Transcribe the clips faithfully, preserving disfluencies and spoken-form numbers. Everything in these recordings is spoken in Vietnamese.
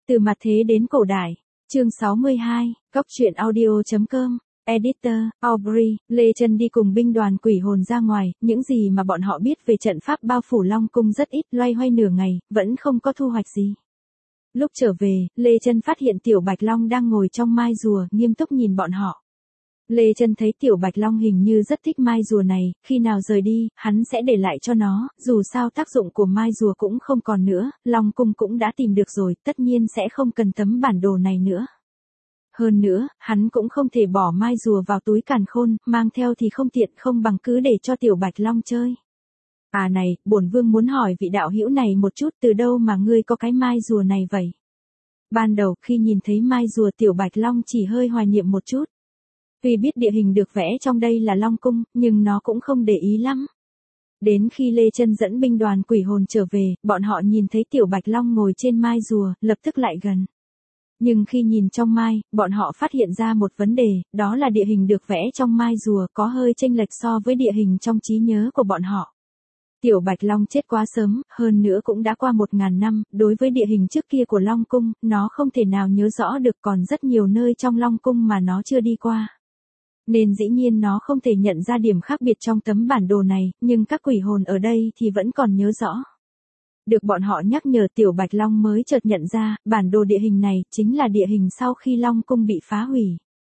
Từ mặt thế đến cổ đại. Chương sáu mươi hai, Góc truyện audio chấm com. Editor, Aubrey, Lê Chân đi cùng binh đoàn quỷ hồn ra ngoài, những gì mà bọn họ biết về trận pháp bao phủ Long Cung rất ít, loay hoay nửa ngày, vẫn không có thu hoạch gì. Lúc trở về, Lê Chân phát hiện Tiểu Bạch Long đang ngồi trong mai rùa, nghiêm túc nhìn bọn họ. Lê Chân thấy Tiểu Bạch Long hình như rất thích mai rùa này, khi nào rời đi, hắn sẽ để lại cho nó, dù sao tác dụng của mai rùa cũng không còn nữa, Long Cung cũng đã tìm được rồi, tất nhiên sẽ không cần tấm bản đồ này nữa. Hơn nữa, hắn cũng không thể bỏ mai rùa vào túi càn khôn, mang theo thì không tiện, không bằng cứ để cho Tiểu Bạch Long chơi. À này, bổn vương muốn hỏi vị đạo hữu này một chút, từ đâu mà ngươi có cái mai rùa này vậy? Ban đầu, khi nhìn thấy mai rùa Tiểu Bạch Long chỉ hơi hoài niệm một chút. Tuy biết địa hình được vẽ trong đây là Long Cung, nhưng nó cũng không để ý lắm. Đến khi Lê Chân dẫn binh đoàn quỷ hồn trở về, bọn họ nhìn thấy Tiểu Bạch Long ngồi trên mai rùa, lập tức lại gần. Nhưng khi nhìn trong mai, bọn họ phát hiện ra một vấn đề, đó là địa hình được vẽ trong mai rùa có hơi chênh lệch so với địa hình trong trí nhớ của bọn họ. Tiểu Bạch Long chết quá sớm, hơn nữa cũng đã qua một ngàn năm, đối với địa hình trước kia của Long Cung, nó không thể nào nhớ rõ được, còn rất nhiều nơi trong Long Cung mà nó chưa đi qua. Nên dĩ nhiên nó không thể nhận ra điểm khác biệt trong tấm bản đồ này, nhưng các quỷ hồn ở đây thì vẫn còn nhớ rõ. Được bọn họ nhắc nhở, Tiểu Bạch Long mới chợt nhận ra, bản đồ địa hình này chính là địa hình sau khi Long Cung bị phá hủy.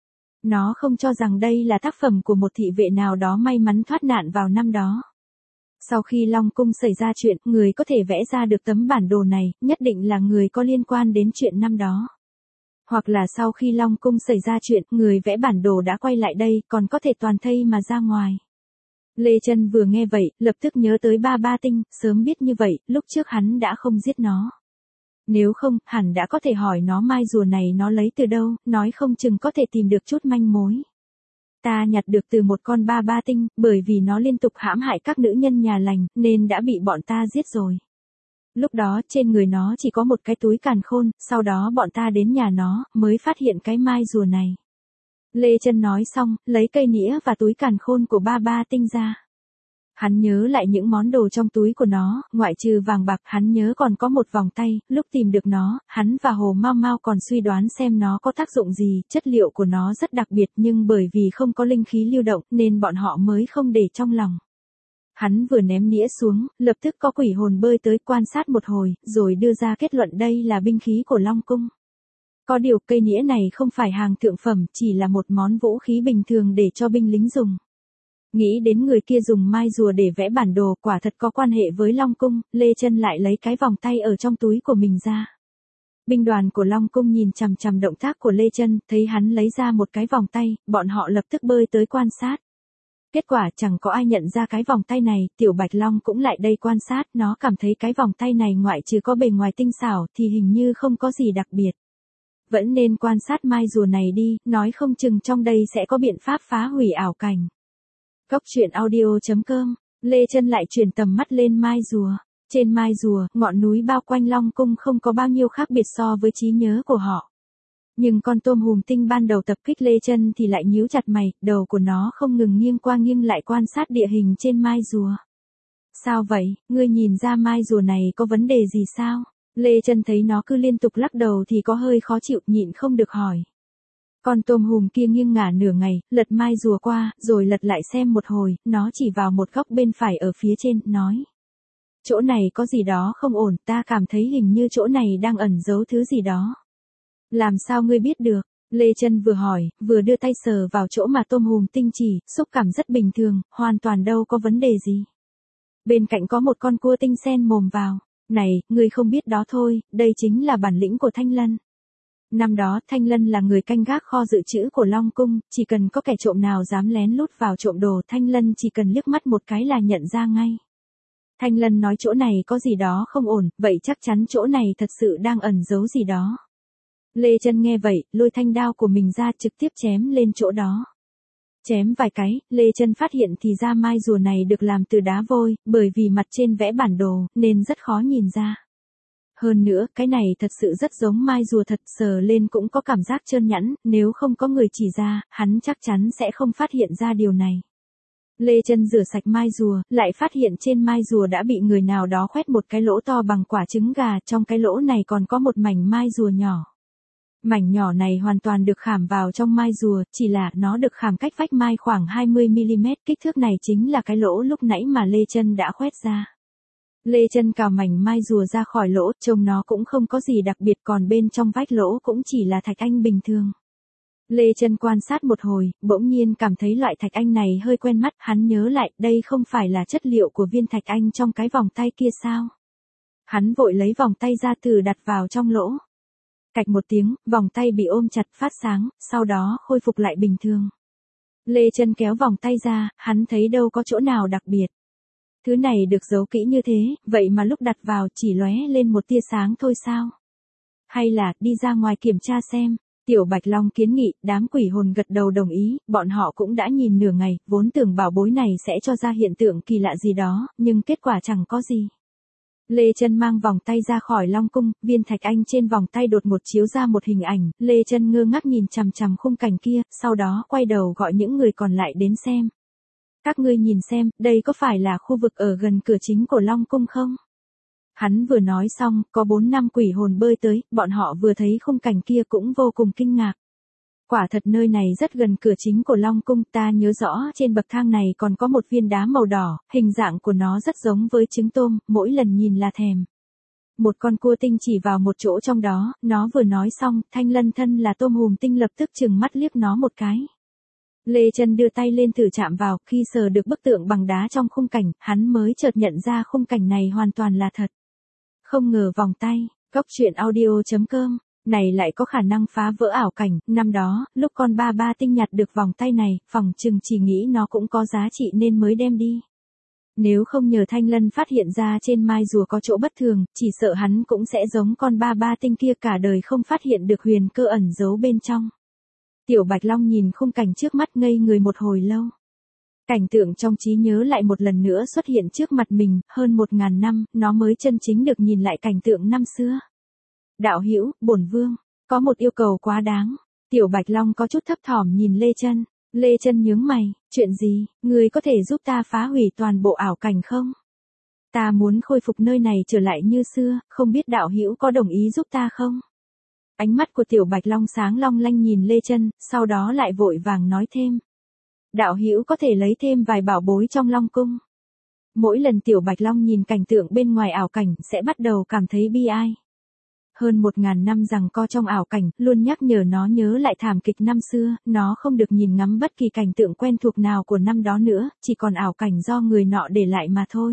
Nó không cho rằng đây là tác phẩm của một thị vệ nào đó may mắn thoát nạn vào năm đó. Sau khi Long Cung xảy ra chuyện, người có thể vẽ ra được tấm bản đồ này, nhất định là người có liên quan đến chuyện năm đó. Hoặc là sau khi Long Cung xảy ra chuyện, người vẽ bản đồ đã quay lại đây, còn có thể toàn thây mà ra ngoài. Lê Chân vừa nghe vậy, lập tức nhớ tới Ba Ba Tinh, sớm biết như vậy, lúc trước hắn đã không giết nó. Nếu không, hẳn đã có thể hỏi nó mai rùa này nó lấy từ đâu, nói không chừng có thể tìm được chút manh mối. Ta nhặt được từ một con Ba Ba Tinh, bởi vì nó liên tục hãm hại các nữ nhân nhà lành, nên đã bị bọn ta giết rồi. Lúc đó trên người nó chỉ có một cái túi càn khôn, sau đó bọn ta đến nhà nó, mới phát hiện cái mai rùa này. Lê Chân nói xong, lấy cây nĩa và túi càn khôn của Ba Ba Tinh ra. Hắn nhớ lại những món đồ trong túi của nó, ngoại trừ vàng bạc, hắn nhớ còn có một vòng tay, lúc tìm được nó, hắn và Hồ Mao Mao còn suy đoán xem nó có tác dụng gì, chất liệu của nó rất đặc biệt nhưng bởi vì không có linh khí lưu động nên bọn họ mới không để trong lòng. Hắn vừa ném nĩa xuống, lập tức có quỷ hồn bơi tới quan sát một hồi, rồi đưa ra kết luận đây là binh khí của Long Cung. Có điều cây nĩa này không phải hàng thượng phẩm, chỉ là một món vũ khí bình thường để cho binh lính dùng. Nghĩ đến người kia dùng mai rùa để vẽ bản đồ, quả thật có quan hệ với Long Cung, Lê Chân lại lấy cái vòng tay ở trong túi của mình ra. Binh đoàn của Long Cung nhìn chằm chằm động tác của Lê Chân, thấy hắn lấy ra một cái vòng tay, bọn họ lập tức bơi tới quan sát. Kết quả chẳng có ai nhận ra cái vòng tay này, Tiểu Bạch Long cũng lại đây quan sát, nó cảm thấy cái vòng tay này ngoại trừ có bề ngoài tinh xảo thì hình như không có gì đặc biệt. Vẫn nên quan sát mai rùa này đi, nói không chừng trong đây sẽ có biện pháp phá hủy ảo cảnh. Góc truyện audio chấm com, Lê Chân lại chuyển tầm mắt lên mai rùa. Trên mai rùa, ngọn núi bao quanh Long Cung không có bao nhiêu khác biệt so với trí nhớ của họ. Nhưng con tôm hùm tinh ban đầu tập kích Lê Chân thì lại nhíu chặt mày, đầu của nó không ngừng nghiêng qua nghiêng lại quan sát địa hình trên mai rùa. Sao vậy, ngươi nhìn ra mai rùa này có vấn đề gì sao? Lê Chân thấy nó cứ liên tục lắc đầu thì có hơi khó chịu, nhịn không được hỏi. Con tôm hùm kia nghiêng ngả nửa ngày, lật mai rùa qua, rồi lật lại xem một hồi, nó chỉ vào một góc bên phải ở phía trên, nói. Chỗ này có gì đó không ổn, ta cảm thấy hình như chỗ này đang ẩn giấu thứ gì đó. Làm sao ngươi biết được? Lê Chân vừa hỏi, vừa đưa tay sờ vào chỗ mà tôm hùm tinh chỉ, xúc cảm rất bình thường, hoàn toàn đâu có vấn đề gì. Bên cạnh có một con cua tinh sen mồm vào. Này, ngươi không biết đó thôi, đây chính là bản lĩnh của Thanh Lân. Năm đó Thanh Lân là người canh gác kho dự trữ của Long Cung, chỉ cần có kẻ trộm nào dám lén lút vào trộm đồ, Thanh Lân chỉ cần liếc mắt một cái là nhận ra ngay. Thanh Lân nói chỗ này có gì đó không ổn, vậy chắc chắn chỗ này thật sự đang ẩn giấu gì đó. Lê Chân nghe vậy, lôi thanh đao của mình ra trực tiếp chém lên chỗ đó. Chém vài cái, Lê Chân phát hiện thì ra mai rùa này được làm từ đá vôi, bởi vì mặt trên vẽ bản đồ, nên rất khó nhìn ra. Hơn nữa, cái này thật sự rất giống mai rùa thật, sờ lên cũng có cảm giác trơn nhẵn, nếu không có người chỉ ra, hắn chắc chắn sẽ không phát hiện ra điều này. Lê Chân rửa sạch mai rùa, lại phát hiện trên mai rùa đã bị người nào đó khoét một cái lỗ to bằng quả trứng gà, trong cái lỗ này còn có một mảnh mai rùa nhỏ. Mảnh nhỏ này hoàn toàn được khảm vào trong mai rùa, chỉ là nó được khảm cách vách mai khoảng hai mươi mi-li-mét, kích thước này chính là cái lỗ lúc nãy mà Lê Chân đã khoét ra. Lê Chân cào mảnh mai rùa ra khỏi lỗ, trông nó cũng không có gì đặc biệt, còn bên trong vách lỗ cũng chỉ là thạch anh bình thường. Lê Chân quan sát một hồi, bỗng nhiên cảm thấy loại thạch anh này hơi quen mắt, hắn nhớ lại, đây không phải là chất liệu của viên thạch anh trong cái vòng tay kia sao? Hắn vội lấy vòng tay ra từ đặt vào trong lỗ. Cạch một tiếng, vòng tay bị ôm chặt phát sáng, sau đó khôi phục lại bình thường. Lê Chân kéo vòng tay ra, hắn thấy đâu có chỗ nào đặc biệt. Thứ này được giấu kỹ như thế, vậy mà lúc đặt vào chỉ lóe lên một tia sáng thôi sao? Hay là, đi ra ngoài kiểm tra xem. Tiểu Bạch Long kiến nghị, đám quỷ hồn gật đầu đồng ý, bọn họ cũng đã nhìn nửa ngày, vốn tưởng bảo bối này sẽ cho ra hiện tượng kỳ lạ gì đó, nhưng kết quả chẳng có gì. Lê Chân mang vòng tay ra khỏi Long Cung, viên thạch anh trên vòng tay đột ngột chiếu ra một hình ảnh, Lê Chân ngơ ngác nhìn chằm chằm khung cảnh kia, sau đó quay đầu gọi những người còn lại đến xem. Các ngươi nhìn xem, đây có phải là khu vực ở gần cửa chính của Long Cung không? Hắn vừa nói xong, có bốn năm quỷ hồn bơi tới, bọn họ vừa thấy khung cảnh kia cũng vô cùng kinh ngạc. Quả thật nơi này rất gần cửa chính của Long Cung, ta nhớ rõ trên bậc thang này còn có một viên đá màu đỏ, hình dạng của nó rất giống với trứng tôm, mỗi lần nhìn là thèm. Một con cua tinh chỉ vào một chỗ trong đó, nó vừa nói xong, Thanh Lân thân là tôm hùm tinh lập tức trừng mắt liếc nó một cái. Lê Chân đưa tay lên thử chạm vào, khi sờ được bức tượng bằng đá trong khung cảnh, hắn mới chợt nhận ra khung cảnh này hoàn toàn là thật. Không ngờ vòng tay, góc truyện audio chấm com, này lại có khả năng phá vỡ ảo cảnh, năm đó, lúc con ba ba tinh nhặt được vòng tay này, phỏng chừng chỉ nghĩ nó cũng có giá trị nên mới đem đi. Nếu không nhờ Thanh Lân phát hiện ra trên mai rùa có chỗ bất thường, chỉ sợ hắn cũng sẽ giống con ba ba tinh kia cả đời không phát hiện được huyền cơ ẩn giấu bên trong. Tiểu Bạch Long nhìn khung cảnh trước mắt ngây người một hồi lâu. Cảnh tượng trong trí nhớ lại một lần nữa xuất hiện trước mặt mình, hơn một ngàn năm, nó mới chân chính được nhìn lại cảnh tượng năm xưa. Đạo hữu, bổn vương, có một yêu cầu quá đáng. Tiểu Bạch Long có chút thấp thỏm nhìn Lê Chân. Lê Chân nhướng mày, chuyện gì, người có thể giúp ta phá hủy toàn bộ ảo cảnh không? Ta muốn khôi phục nơi này trở lại như xưa, không biết đạo hữu có đồng ý giúp ta không? Ánh mắt của Tiểu Bạch Long sáng long lanh nhìn Lê Chân, sau đó lại vội vàng nói thêm. Đạo hữu có thể lấy thêm vài bảo bối trong Long Cung. Mỗi lần Tiểu Bạch Long nhìn cảnh tượng bên ngoài ảo cảnh sẽ bắt đầu cảm thấy bi ai. Hơn một ngàn năm rằng co trong ảo cảnh, luôn nhắc nhở nó nhớ lại thảm kịch năm xưa, nó không được nhìn ngắm bất kỳ cảnh tượng quen thuộc nào của năm đó nữa, chỉ còn ảo cảnh do người nọ để lại mà thôi.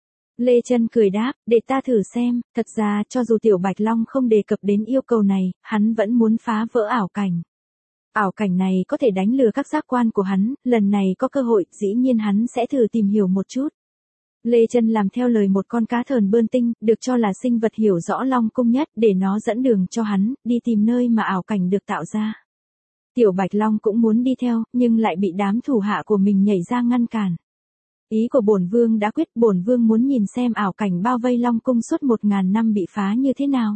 Lê Chân cười đáp, để ta thử xem, thật ra cho dù Tiểu Bạch Long không đề cập đến yêu cầu này, hắn vẫn muốn phá vỡ ảo cảnh. Ảo cảnh này có thể đánh lừa các giác quan của hắn, lần này có cơ hội, dĩ nhiên hắn sẽ thử tìm hiểu một chút. Lê Chân làm theo lời một con cá thờn bơn tinh, được cho là sinh vật hiểu rõ Long Cung nhất, để nó dẫn đường cho hắn, đi tìm nơi mà ảo cảnh được tạo ra. Tiểu Bạch Long cũng muốn đi theo, nhưng lại bị đám thủ hạ của mình nhảy ra ngăn cản. Ý của bổn vương đã quyết, bổn vương muốn nhìn xem ảo cảnh bao vây Long Cung suốt một ngàn năm bị phá như thế nào.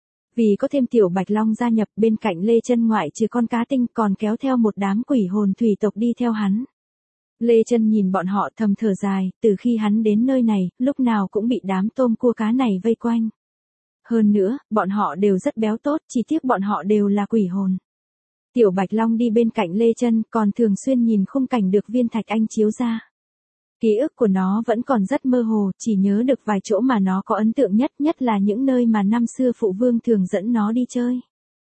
Vì có thêm Tiểu Bạch Long gia nhập, bên cạnh Lê Chân ngoại trừ con cá tinh còn kéo theo một đám quỷ hồn thủy tộc đi theo hắn. Lê Chân nhìn bọn họ thầm thở dài, từ khi hắn đến nơi này, lúc nào cũng bị đám tôm cua cá này vây quanh. Hơn nữa, bọn họ đều rất béo tốt, chỉ tiếc bọn họ đều là quỷ hồn. Tiểu Bạch Long đi bên cạnh Lê Chân, còn thường xuyên nhìn khung cảnh được viên thạch anh chiếu ra. Ký ức của nó vẫn còn rất mơ hồ, chỉ nhớ được vài chỗ mà nó có ấn tượng nhất, nhất là những nơi mà năm xưa phụ vương thường dẫn nó đi chơi.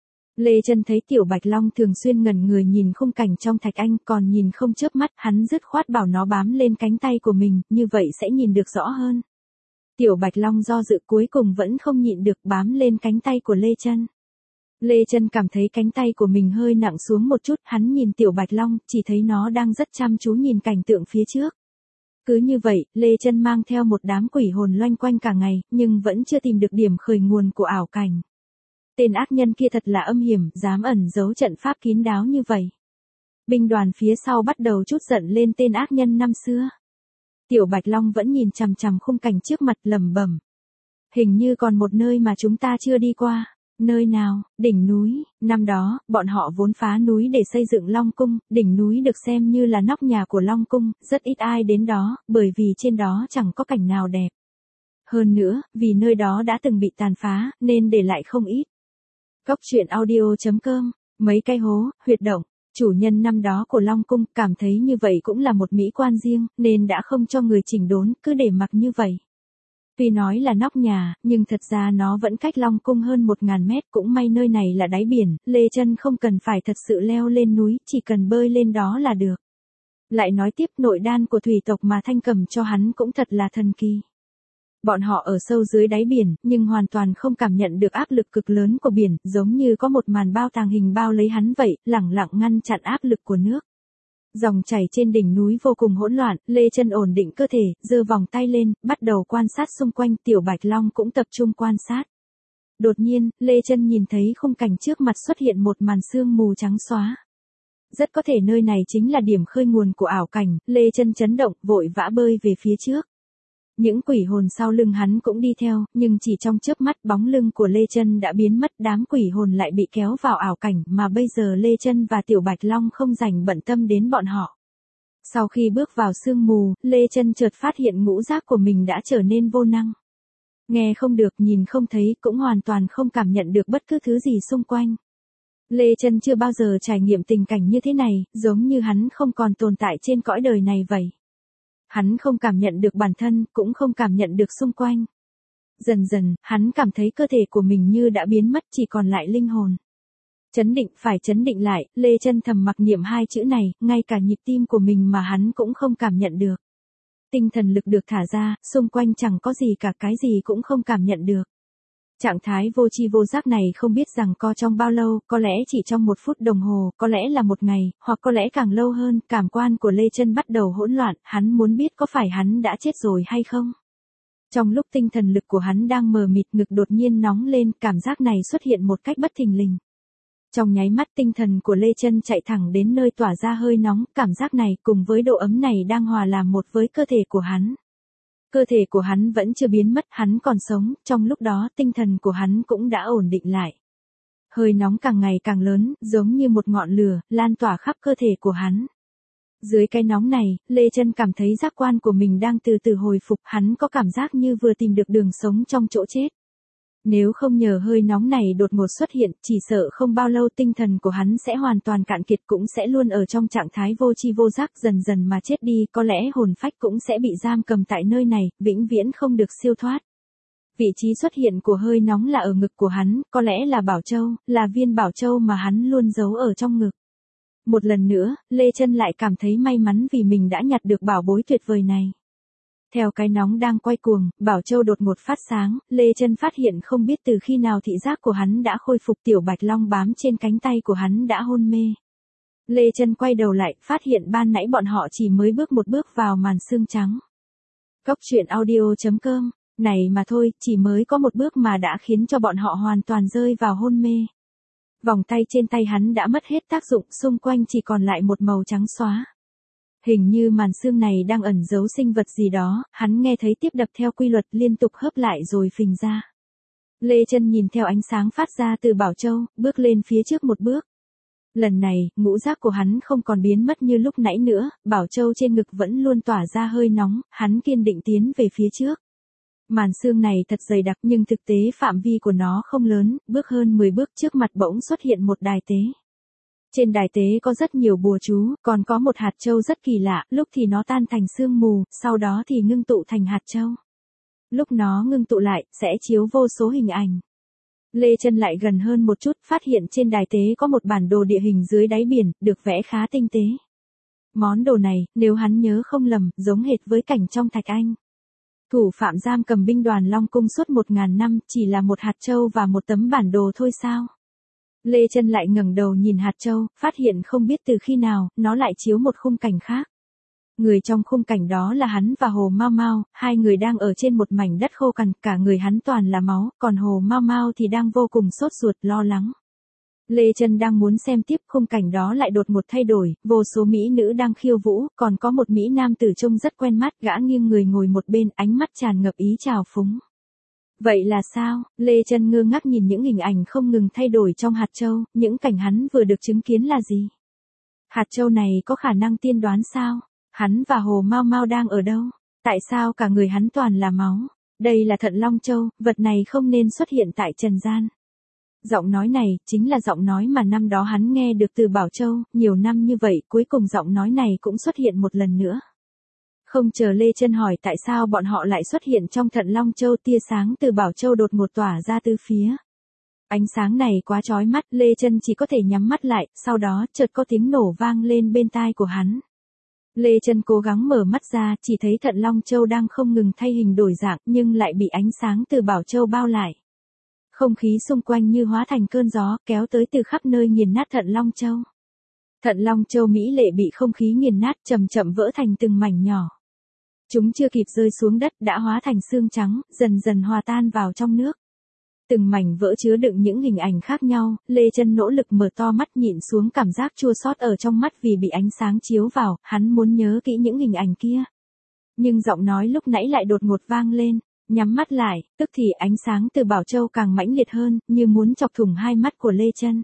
Lê Chân thấy Tiểu Bạch Long thường xuyên ngẩn người nhìn khung cảnh trong thạch anh, còn nhìn không chớp mắt, hắn dứt khoát bảo nó bám lên cánh tay của mình, như vậy sẽ nhìn được rõ hơn. Tiểu Bạch Long do dự cuối cùng vẫn không nhịn được bám lên cánh tay của Lê Chân. Lê Chân cảm thấy cánh tay của mình hơi nặng xuống một chút, hắn nhìn Tiểu Bạch Long, chỉ thấy nó đang rất chăm chú nhìn cảnh tượng phía trước. Cứ như vậy, Lê Chân mang theo một đám quỷ hồn loanh quanh cả ngày, nhưng vẫn chưa tìm được điểm khởi nguồn của ảo cảnh. Tên ác nhân kia thật là âm hiểm, dám ẩn giấu trận pháp kín đáo như vậy. Binh đoàn phía sau bắt đầu trút giận lên tên ác nhân năm xưa. Tiểu Bạch Long vẫn nhìn chằm chằm khung cảnh trước mặt lẩm bẩm. Hình như còn một nơi mà chúng ta chưa đi qua. Nơi nào? Đỉnh núi. Năm đó, bọn họ vốn phá núi để xây dựng Long Cung, đỉnh núi được xem như là nóc nhà của Long Cung, rất ít ai đến đó, bởi vì trên đó chẳng có cảnh nào đẹp. Hơn nữa, vì nơi đó đã từng bị tàn phá, nên để lại không ít. Cốc truyện audio chấm com, mấy cái hố, huyệt động. Chủ nhân năm đó của Long Cung cảm thấy như vậy cũng là một mỹ quan riêng, nên đã không cho người chỉnh đốn, cứ để mặc như vậy. Tuy nói là nóc nhà, nhưng thật ra nó vẫn cách Long Cung hơn một ngàn mét, cũng may nơi này là đáy biển, Lê Chân không cần phải thật sự leo lên núi, chỉ cần bơi lên đó là được. Lại nói tiếp, nội đan của thủy tộc mà Thanh cầm cho hắn cũng thật là thần kỳ. Bọn họ ở sâu dưới đáy biển, nhưng hoàn toàn không cảm nhận được áp lực cực lớn của biển, giống như có một màn bao tàng hình bao lấy hắn vậy, lẳng lặng ngăn chặn áp lực của nước. Dòng chảy trên đỉnh núi vô cùng hỗn loạn, Lê Chân ổn định cơ thể, giơ vòng tay lên, bắt đầu quan sát xung quanh, Tiểu Bạch Long cũng tập trung quan sát. Đột nhiên, Lê Chân nhìn thấy khung cảnh trước mặt xuất hiện một màn sương mù trắng xóa. Rất có thể nơi này chính là điểm khơi nguồn của ảo cảnh, Lê Chân chấn động, vội vã bơi về phía trước. Những quỷ hồn sau lưng hắn cũng đi theo, nhưng chỉ trong chớp mắt bóng lưng của Lê Chân đã biến mất, đám quỷ hồn lại bị kéo vào ảo cảnh, mà bây giờ Lê Chân và Tiểu Bạch Long không rảnh bận tâm đến bọn họ. Sau khi bước vào sương mù, Lê Chân chợt phát hiện ngũ giác của mình đã trở nên vô năng. Nghe không được, nhìn không thấy, cũng hoàn toàn không cảm nhận được bất cứ thứ gì xung quanh. Lê Chân chưa bao giờ trải nghiệm tình cảnh như thế này, giống như hắn không còn tồn tại trên cõi đời này vậy. Hắn không cảm nhận được bản thân, cũng không cảm nhận được xung quanh. Dần dần, hắn cảm thấy cơ thể của mình như đã biến mất, chỉ còn lại linh hồn. Chấn định, phải chấn định lại, Lê Chân thầm mặc niệm hai chữ này, ngay cả nhịp tim của mình mà hắn cũng không cảm nhận được. Tinh thần lực được thả ra, xung quanh chẳng có gì cả, cái gì cũng không cảm nhận được. Trạng thái vô tri vô giác này không biết rằng co trong bao lâu, có lẽ chỉ trong một phút đồng hồ, có lẽ là một ngày, hoặc có lẽ càng lâu hơn, cảm quan của Lê Chân bắt đầu hỗn loạn, hắn muốn biết có phải hắn đã chết rồi hay không. Trong lúc tinh thần lực của hắn đang mờ mịt, ngực đột nhiên nóng lên, cảm giác này xuất hiện một cách bất thình lình. Trong nháy mắt tinh thần của Lê Chân chạy thẳng đến nơi tỏa ra hơi nóng, cảm giác này cùng với độ ấm này đang hòa làm một với cơ thể của hắn. Cơ thể của hắn vẫn chưa biến mất, hắn còn sống, trong lúc đó tinh thần của hắn cũng đã ổn định lại. Hơi nóng càng ngày càng lớn, giống như một ngọn lửa, lan tỏa khắp cơ thể của hắn. Dưới cái nóng này, Lê Chân cảm thấy giác quan của mình đang từ từ hồi phục, hắn có cảm giác như vừa tìm được đường sống trong chỗ chết. Nếu không nhờ hơi nóng này đột ngột xuất hiện, chỉ sợ không bao lâu tinh thần của hắn sẽ hoàn toàn cạn kiệt, cũng sẽ luôn ở trong trạng thái vô tri vô giác, dần dần mà chết đi, có lẽ hồn phách cũng sẽ bị giam cầm tại nơi này, vĩnh viễn không được siêu thoát. Vị trí xuất hiện của hơi nóng là ở ngực của hắn, có lẽ là Bảo Châu, là viên Bảo Châu mà hắn luôn giấu ở trong ngực. Một lần nữa, Lê Chân lại cảm thấy may mắn vì mình đã nhặt được bảo bối tuyệt vời này. Theo cái nóng đang quay cuồng, Bảo Châu đột ngột phát sáng, Lê Chân phát hiện không biết từ khi nào thị giác của hắn đã khôi phục, Tiểu Bạch Long bám trên cánh tay của hắn đã hôn mê. Lê Chân quay đầu lại, phát hiện ban nãy bọn họ chỉ mới bước một bước vào màn sương trắng. Cốc truyện audio chấm com, này mà thôi, chỉ mới có một bước mà đã khiến cho bọn họ hoàn toàn rơi vào hôn mê. Vòng tay trên tay hắn đã mất hết tác dụng, xung quanh chỉ còn lại một màu trắng xóa. Hình như màn sương này đang ẩn giấu sinh vật gì đó, hắn nghe thấy tiếp đập theo quy luật liên tục hớp lại rồi phình ra. Lê Chân nhìn theo ánh sáng phát ra từ Bảo Châu, bước lên phía trước một bước. Lần này, ngũ giác của hắn không còn biến mất như lúc nãy nữa, Bảo Châu trên ngực vẫn luôn tỏa ra hơi nóng, hắn kiên định tiến về phía trước. Màn sương này thật dày đặc nhưng thực tế phạm vi của nó không lớn, bước hơn mười bước trước mặt bỗng xuất hiện một đài tế. Trên đài tế có rất nhiều bùa chú, còn có một hạt châu rất kỳ lạ, lúc thì nó tan thành sương mù, sau đó thì ngưng tụ thành hạt châu. Lúc nó ngưng tụ lại, sẽ chiếu vô số hình ảnh. Lê Chân lại gần hơn một chút, phát hiện trên đài tế có một bản đồ địa hình dưới đáy biển, được vẽ khá tinh tế. Món đồ này, nếu hắn nhớ không lầm, giống hệt với cảnh trong Thạch Anh. Thủ phạm giam cầm binh đoàn Long Cung suốt một ngàn năm, chỉ là một hạt châu và một tấm bản đồ thôi sao? Lê Chân lại ngẩng đầu nhìn hạt châu, phát hiện không biết từ khi nào, nó lại chiếu một khung cảnh khác. Người trong khung cảnh đó là hắn và Hồ Mao Mao, hai người đang ở trên một mảnh đất khô cằn, cả người hắn toàn là máu, còn Hồ Mao Mao thì đang vô cùng sốt ruột, lo lắng. Lê Chân đang muốn xem tiếp, khung cảnh đó lại đột ngột thay đổi, vô số mỹ nữ đang khiêu vũ, còn có một mỹ nam tử trông rất quen mắt, gã nghiêng người ngồi một bên, ánh mắt tràn ngập ý trào phúng. Vậy là sao? Lê Chân ngơ ngác nhìn những hình ảnh không ngừng thay đổi trong hạt châu, những cảnh hắn vừa được chứng kiến là gì? Hạt châu này có khả năng tiên đoán sao? Hắn và Hồ Mao Mao đang ở đâu? Tại sao cả người hắn toàn là máu? Đây là Thận Long Châu, vật này không nên xuất hiện tại trần gian. Giọng nói này, chính là giọng nói mà năm đó hắn nghe được từ Bảo Châu, nhiều năm như vậy, cuối cùng giọng nói này cũng xuất hiện một lần nữa. Không chờ Lê Chân hỏi tại sao bọn họ lại xuất hiện trong Thận Long Châu, tia sáng từ Bảo Châu đột ngột tỏa ra từ phía. Ánh sáng này quá chói mắt, Lê Chân chỉ có thể nhắm mắt lại, sau đó chợt có tiếng nổ vang lên bên tai của hắn. Lê Chân cố gắng mở mắt ra, chỉ thấy Thận Long Châu đang không ngừng thay hình đổi dạng, nhưng lại bị ánh sáng từ Bảo Châu bao lại. Không khí xung quanh như hóa thành cơn gió, kéo tới từ khắp nơi nghiền nát Thận Long Châu. Thận Long Châu mỹ lệ bị không khí nghiền nát, chậm chậm vỡ thành từng mảnh nhỏ. Chúng chưa kịp rơi xuống đất đã hóa thành xương trắng, dần dần hòa tan vào trong nước. Từng mảnh vỡ chứa đựng những hình ảnh khác nhau, Lê Chân nỗ lực mở to mắt nhịn xuống cảm giác chua xót ở trong mắt vì bị ánh sáng chiếu vào, hắn muốn nhớ kỹ những hình ảnh kia. Nhưng giọng nói lúc nãy lại đột ngột vang lên, nhắm mắt lại, tức thì ánh sáng từ Bảo Châu càng mãnh liệt hơn, như muốn chọc thủng hai mắt của Lê Chân.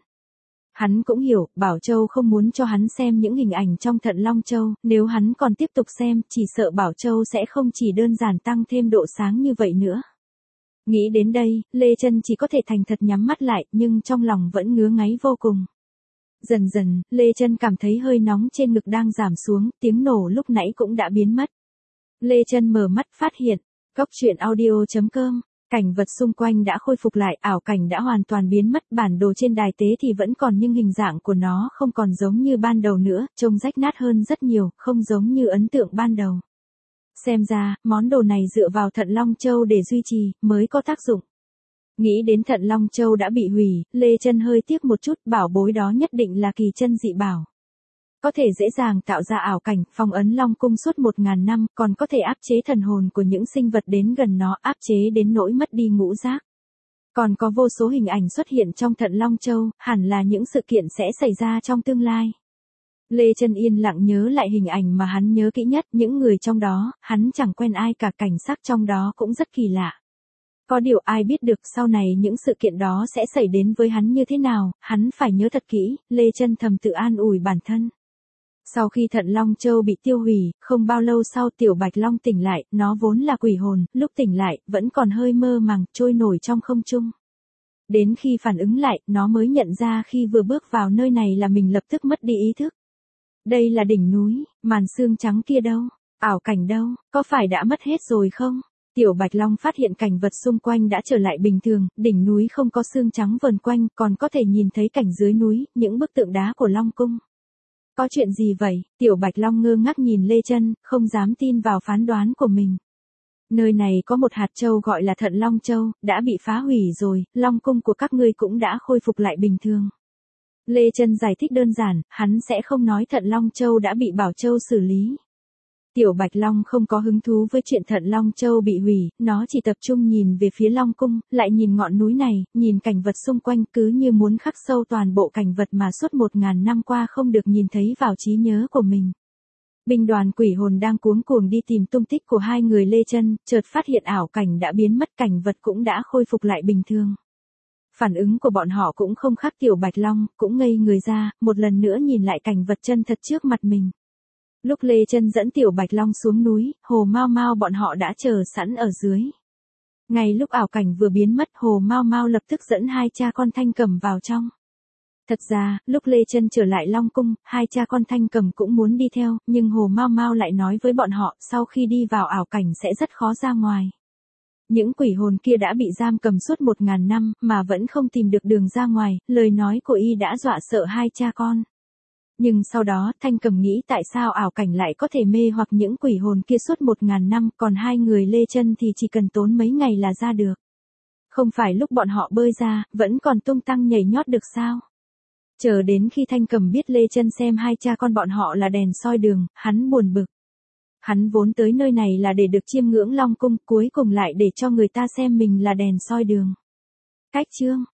Hắn cũng hiểu, Bảo Châu không muốn cho hắn xem những hình ảnh trong Thận Long Châu, nếu hắn còn tiếp tục xem, chỉ sợ Bảo Châu sẽ không chỉ đơn giản tăng thêm độ sáng như vậy nữa. Nghĩ đến đây, Lê Chân chỉ có thể thành thật nhắm mắt lại, nhưng trong lòng vẫn ngứa ngáy vô cùng. Dần dần, Lê Chân cảm thấy hơi nóng trên ngực đang giảm xuống, tiếng nổ lúc nãy cũng đã biến mất. Lê Chân mở mắt phát hiện, Cốc truyện audio chấm com, cảnh vật xung quanh đã khôi phục lại, ảo cảnh đã hoàn toàn biến mất, bản đồ trên đài tế thì vẫn còn nhưng hình dạng của nó không còn giống như ban đầu nữa, trông rách nát hơn rất nhiều, không giống như ấn tượng ban đầu. Xem ra, món đồ này dựa vào Thận Long Châu để duy trì, mới có tác dụng. Nghĩ đến Thận Long Châu đã bị hủy, Lê Chân hơi tiếc một chút, bảo bối đó nhất định là kỳ chân dị bảo. Có thể dễ dàng tạo ra ảo cảnh, phong ấn Long Cung suốt một ngàn năm, còn có thể áp chế thần hồn của những sinh vật đến gần nó, áp chế đến nỗi mất đi ngũ giác. Còn có vô số hình ảnh xuất hiện trong Thận Long Châu, hẳn là những sự kiện sẽ xảy ra trong tương lai. Lê Chân yên lặng nhớ lại hình ảnh mà hắn nhớ kỹ nhất, những người trong đó, hắn chẳng quen ai cả, cảnh sắc trong đó cũng rất kỳ lạ. Có điều ai biết được sau này những sự kiện đó sẽ xảy đến với hắn như thế nào, hắn phải nhớ thật kỹ, Lê Chân thầm tự an ủi bản thân. Sau khi Thận Long Châu bị tiêu hủy, không bao lâu sau Tiểu Bạch Long tỉnh lại, nó vốn là quỷ hồn, lúc tỉnh lại, vẫn còn hơi mơ màng, trôi nổi trong không trung. Đến khi phản ứng lại, nó mới nhận ra khi vừa bước vào nơi này là mình lập tức mất đi ý thức. Đây là đỉnh núi, màn sương trắng kia đâu, ảo cảnh đâu, có phải đã mất hết rồi không? Tiểu Bạch Long phát hiện cảnh vật xung quanh đã trở lại bình thường, đỉnh núi không có sương trắng vờn quanh, còn có thể nhìn thấy cảnh dưới núi, những bức tượng đá của Long Cung. Có chuyện gì vậy? Tiểu Bạch Long ngơ ngác nhìn Lê Chân, không dám tin vào phán đoán của mình. Nơi này có một hạt châu gọi là Thận Long Châu, đã bị phá hủy rồi, Long Cung của các ngươi cũng đã khôi phục lại bình thường. Lê Chân giải thích đơn giản, hắn sẽ không nói Thận Long Châu đã bị Bảo Châu xử lý. Tiểu Bạch Long không có hứng thú với chuyện Thận Long Châu bị hủy, nó chỉ tập trung nhìn về phía Long Cung, lại nhìn ngọn núi này, nhìn cảnh vật xung quanh cứ như muốn khắc sâu toàn bộ cảnh vật mà suốt một ngàn năm qua không được nhìn thấy vào trí nhớ của mình. Binh đoàn quỷ hồn đang cuống cuồng đi tìm tung tích của hai người Lê Chân, chợt phát hiện ảo cảnh đã biến mất, cảnh vật cũng đã khôi phục lại bình thường. Phản ứng của bọn họ cũng không khác Tiểu Bạch Long, cũng ngây người ra, một lần nữa nhìn lại cảnh vật chân thật trước mặt mình. Lúc Lê Chân dẫn Tiểu Bạch Long xuống núi, Hồ Mao Mao bọn họ đã chờ sẵn ở dưới. Ngay lúc ảo cảnh vừa biến mất, Hồ Mao Mao lập tức dẫn hai cha con Thanh Cầm vào trong. Thật ra, lúc Lê Chân trở lại Long Cung, hai cha con Thanh Cầm cũng muốn đi theo, nhưng Hồ Mao Mao lại nói với bọn họ, sau khi đi vào ảo cảnh sẽ rất khó ra ngoài. Những quỷ hồn kia đã bị giam cầm suốt một ngàn năm, mà vẫn không tìm được đường ra ngoài, lời nói của y đã dọa sợ hai cha con. Nhưng sau đó, Thanh Cầm nghĩ tại sao ảo cảnh lại có thể mê hoặc những quỷ hồn kia suốt một ngàn năm, còn hai người Lê Chân thì chỉ cần tốn mấy ngày là ra được. Không phải lúc bọn họ bơi ra, vẫn còn tung tăng nhảy nhót được sao? Chờ đến khi Thanh Cầm biết Lê Chân xem hai cha con bọn họ là đèn soi đường, hắn buồn bực. Hắn vốn tới nơi này là để được chiêm ngưỡng Long Cung, cuối cùng lại để cho người ta xem mình là đèn soi đường. Cách chương